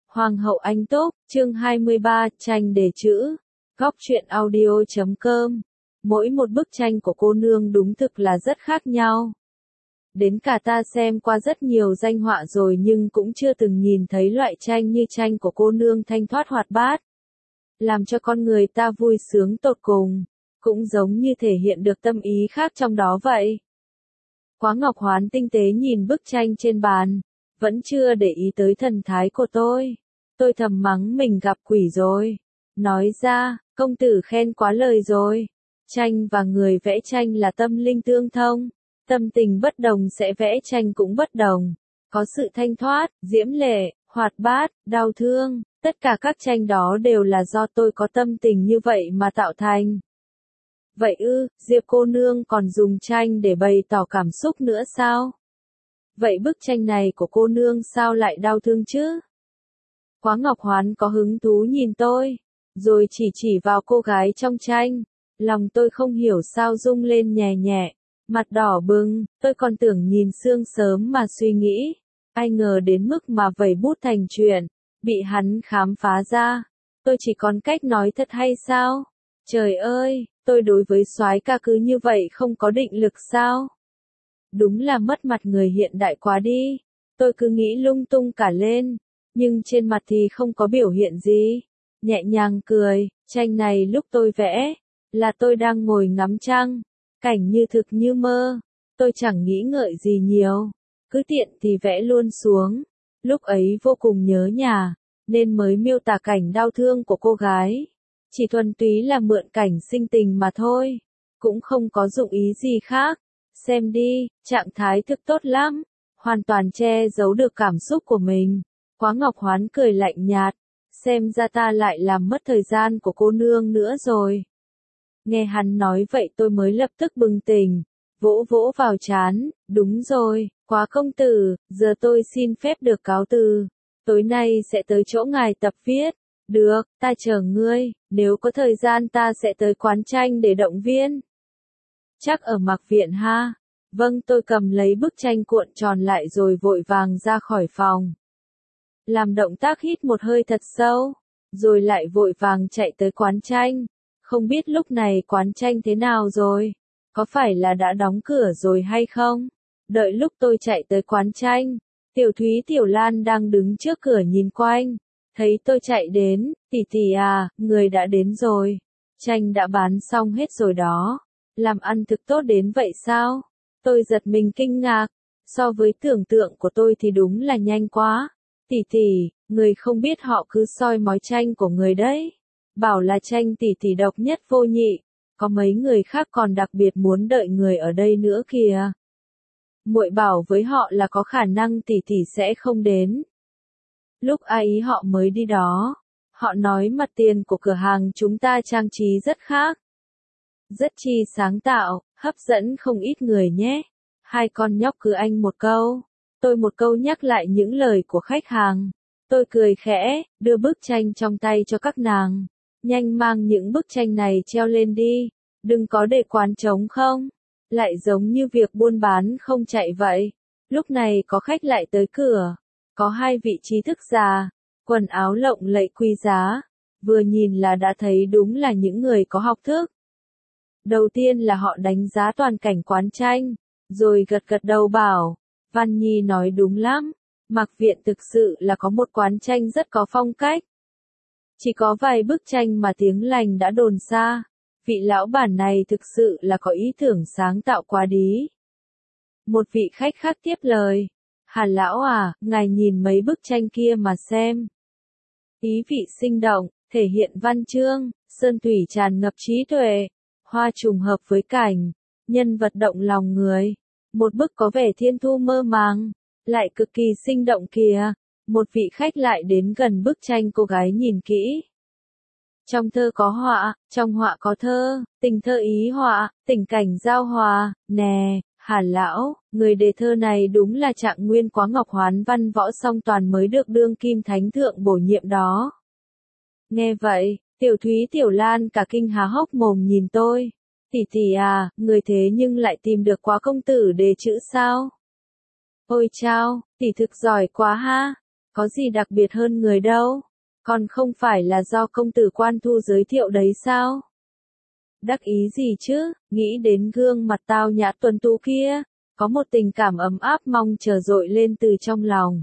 Hoàng hậu Anh Túc, chương 23, tranh đề chữ. Góc truyện audio.com. Mỗi một bức tranh của cô nương đúng thực là rất khác nhau. Đến cả ta xem qua rất nhiều danh họa rồi nhưng cũng chưa từng nhìn thấy loại tranh như tranh của cô nương thanh thoát hoạt bát. Làm cho con người ta vui sướng tột cùng, cũng giống như thể hiện được tâm ý khác trong đó vậy. Quá Ngọc Hoán tinh tế nhìn bức tranh trên bàn, vẫn chưa để ý tới thần thái của tôi. Tôi thầm mắng mình gặp quỷ rồi. Nói ra, công tử khen quá lời rồi. Tranh và người vẽ tranh là tâm linh tương thông. Tâm tình bất đồng sẽ vẽ tranh cũng bất đồng. Có sự thanh thoát, diễm lệ, hoạt bát, đau thương. Tất cả các tranh đó đều là do tôi có tâm tình như vậy mà tạo thành. Vậy ư, Diệp cô nương còn dùng tranh để bày tỏ cảm xúc nữa sao? Vậy bức tranh này của cô nương sao lại đau thương chứ? Quá Ngọc Hoán có hứng thú nhìn tôi, rồi chỉ vào cô gái trong tranh. Lòng tôi không hiểu sao rung lên nhẹ nhẹ, mặt đỏ bừng, tôi còn tưởng nhìn sương sớm mà suy nghĩ. Ai ngờ đến mức mà vẩy bút thành chuyện, bị hắn khám phá ra. Tôi chỉ còn cách nói thật hay sao? Trời ơi, tôi đối với soái ca cứ như vậy không có định lực sao? Đúng là mất mặt người hiện đại quá đi. Tôi cứ nghĩ lung tung cả lên, nhưng trên mặt thì không có biểu hiện gì. Nhẹ nhàng cười, tranh này lúc tôi vẽ, là tôi đang ngồi ngắm trăng, cảnh như thực như mơ. Tôi chẳng nghĩ ngợi gì nhiều, cứ tiện thì vẽ luôn xuống. Lúc ấy vô cùng nhớ nhà, nên mới miêu tả cảnh đau thương của cô gái. Chỉ thuần túy là mượn cảnh sinh tình mà thôi, cũng không có dụng ý gì khác. Xem đi, trạng thái thực tốt lắm, hoàn toàn che giấu được cảm xúc của mình. Quá Ngọc Hoán cười lạnh nhạt, xem ra ta lại làm mất thời gian của cô nương nữa rồi. Nghe hắn nói vậy tôi mới lập tức bừng tỉnh, vỗ vỗ vào trán, đúng rồi, Quá công tử, giờ tôi xin phép được cáo từ. Tối nay sẽ tới chỗ ngài tập viết. Được, ta chờ ngươi, nếu có thời gian ta sẽ tới quán tranh để động viên. Chắc ở Mạc Viện ha. Vâng, tôi cầm lấy bức tranh cuộn tròn lại rồi vội vàng ra khỏi phòng. Làm động tác hít một hơi thật sâu, rồi lại vội vàng chạy tới quán tranh. Không biết lúc này quán tranh thế nào rồi? Có phải là đã đóng cửa rồi hay không? Đợi lúc tôi chạy tới quán tranh, Tiểu Thúy Tiểu Lan đang đứng trước cửa nhìn quanh. Thấy tôi chạy đến, tỷ à, người đã đến rồi. Tranh đã bán xong hết rồi đó. Làm ăn thực tốt đến vậy sao? Tôi giật mình kinh ngạc. So với tưởng tượng của tôi thì đúng là nhanh quá. Tỷ, người không biết họ cứ soi mói tranh của người đấy. Bảo là tranh tỷ độc nhất vô nhị. Có mấy người khác còn đặc biệt muốn đợi người ở đây nữa kìa. Muội bảo với họ là có khả năng tỷ sẽ không đến. Lúc ấy họ mới đi đó. Họ nói mặt tiền của cửa hàng chúng ta trang trí rất khác. Rất chi sáng tạo, hấp dẫn không ít người nhé. Hai con nhóc cứ anh một câu, tôi một câu nhắc lại những lời của khách hàng. Tôi cười khẽ, đưa bức tranh trong tay cho các nàng. Nhanh mang những bức tranh này treo lên đi, đừng có để quán trống không. Lại giống như việc buôn bán không chạy vậy. Lúc này có khách lại tới cửa. Có hai vị trí thức già, quần áo lộng lẫy quý giá. Vừa nhìn là đã thấy đúng là những người có học thức. Đầu tiên là họ đánh giá toàn cảnh quán tranh, rồi gật đầu bảo, Văn Nhi nói đúng lắm, Mạc Viện thực sự là có một quán tranh rất có phong cách. Chỉ có vài bức tranh mà tiếng lành đã đồn xa, vị lão bản này thực sự là có ý tưởng sáng tạo quá đí. Một vị khách khác tiếp lời, Hàn lão à, ngài nhìn mấy bức tranh kia mà xem. Ý vị sinh động, thể hiện văn chương, sơn thủy tràn ngập trí tuệ. Hoa trùng hợp với cảnh, nhân vật động lòng người. Một bức có vẻ thiên thu mơ màng, lại cực kỳ sinh động kìa. Một vị khách lại đến gần bức tranh cô gái nhìn kỹ. Trong thơ có họa, trong họa có thơ, tình thơ ý họa, tình cảnh giao hòa, nè, Hàn lão, người đề thơ này đúng là Trạng Nguyên Quá Ngọc Hoán văn võ song toàn mới được đương kim thánh thượng bổ nhiệm đó. Nghe vậy, Tiểu Thúy Tiểu Lan cả kinh há hốc mồm nhìn tôi. Tỷ à, người thế nhưng lại tìm được Quá công tử đề chữ sao? Ôi chao, tỷ thực giỏi quá ha. Có gì đặc biệt hơn người đâu. Còn không phải là do công tử Quan Thu giới thiệu đấy sao? Đắc ý gì chứ, nghĩ đến gương mặt tao nhã tuấn tú kia, có một tình cảm ấm áp mong chờ dội lên từ trong lòng.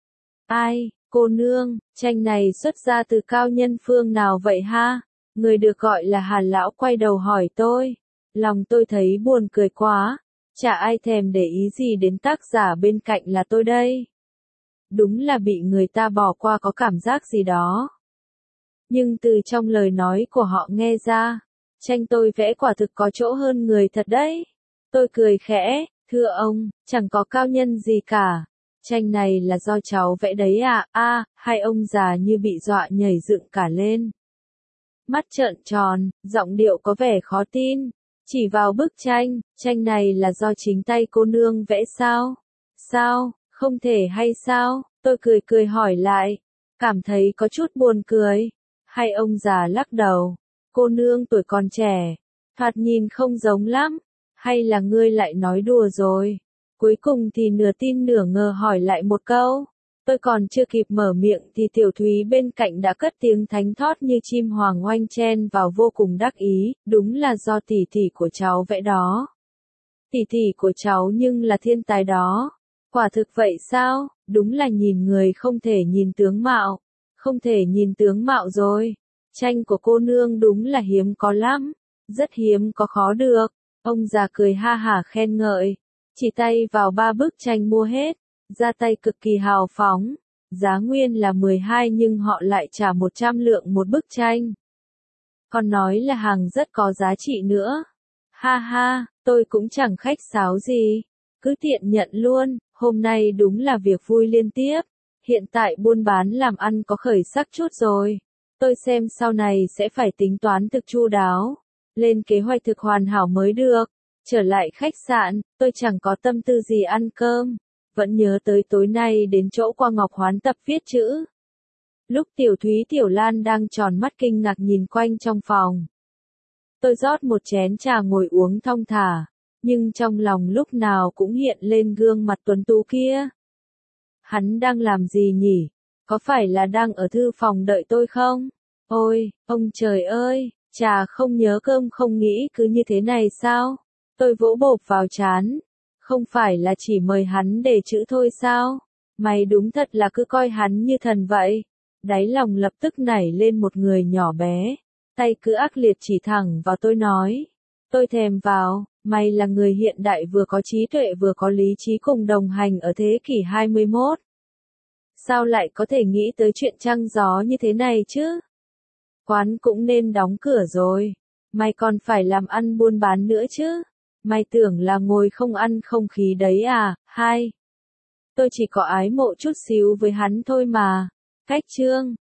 Ai, cô nương, tranh này xuất ra từ cao nhân phương nào vậy ha? Người được gọi là Hàn lão quay đầu hỏi tôi. Lòng tôi thấy buồn cười quá, chả ai thèm để ý gì đến tác giả bên cạnh là tôi đây. Đúng là bị người ta bỏ qua có cảm giác gì đó. Nhưng từ trong lời nói của họ nghe ra, tranh tôi vẽ quả thực có chỗ hơn người thật đấy. Tôi cười khẽ, thưa ông, chẳng có cao nhân gì cả. Tranh này là do cháu vẽ đấy à, hai ông già như bị dọa nhảy dựng cả lên. Mắt trợn tròn, giọng điệu có vẻ khó tin. Chỉ vào bức tranh, tranh này là do chính tay cô nương vẽ sao? Sao, không thể hay sao? Tôi cười cười hỏi lại, cảm thấy có chút buồn cười. Hai ông già lắc đầu, cô nương tuổi còn trẻ, thoạt nhìn không giống lắm, hay là ngươi lại nói đùa rồi? Cuối cùng thì nửa tin nửa ngờ hỏi lại một câu. Tôi còn chưa kịp mở miệng thì Tiểu Thúy bên cạnh đã cất tiếng thánh thót như chim hoàng oanh chen vào vô cùng đắc ý, đúng là do tỷ tỷ của cháu vẽ đó. Tỷ tỷ của cháu nhưng là thiên tài đó. Quả thực vậy sao? Đúng là nhìn người không thể nhìn tướng mạo. Không thể nhìn tướng mạo rồi. Tranh của cô nương đúng là hiếm có lắm. Rất hiếm có khó được. Ông già cười ha hả khen ngợi. Chỉ tay vào 3 bức tranh mua hết. Ra tay cực kỳ hào phóng. Giá nguyên là 12 nhưng họ lại trả 100 lượng một bức tranh. Còn nói là hàng rất có giá trị nữa. Ha ha, tôi cũng chẳng khách sáo gì. Cứ tiện nhận luôn, hôm nay đúng là việc vui liên tiếp. Hiện tại buôn bán làm ăn có khởi sắc chút rồi. Tôi xem sau này sẽ phải tính toán thực chu đáo. Lên kế hoạch thực hoàn hảo mới được. Trở lại khách sạn, tôi chẳng có tâm tư gì ăn cơm. Vẫn nhớ tới tối nay đến chỗ Qua Ngọc Hoán tập viết chữ. Lúc Tiểu Thúy Tiểu Lan đang tròn mắt kinh ngạc nhìn quanh trong phòng. Tôi rót một chén trà ngồi uống thong thả, nhưng trong lòng lúc nào cũng hiện lên gương mặt tuấn tú kia. Hắn đang làm gì nhỉ? Có phải là đang ở thư phòng đợi tôi không? Ôi, ông trời ơi, trà không nhớ cơm không nghĩ cứ như thế này sao? Tôi vỗ bộp vào trán. Không phải là chỉ mời hắn để chữ thôi sao? Mày đúng thật là cứ coi hắn như thần vậy. Đáy lòng lập tức nảy lên một người nhỏ bé. Tay cứ ác liệt chỉ thẳng vào tôi nói. Tôi thèm vào, mày là người hiện đại vừa có trí tuệ vừa có lý trí cùng đồng hành ở thế kỷ 21. Sao lại có thể nghĩ tới chuyện trăng gió như thế này chứ? Quán cũng nên đóng cửa rồi. Mày còn phải làm ăn buôn bán nữa chứ? Mày tưởng là ngồi không ăn không khí đấy à? Hai. Tôi chỉ có ái mộ chút xíu với hắn thôi mà. Cách chương.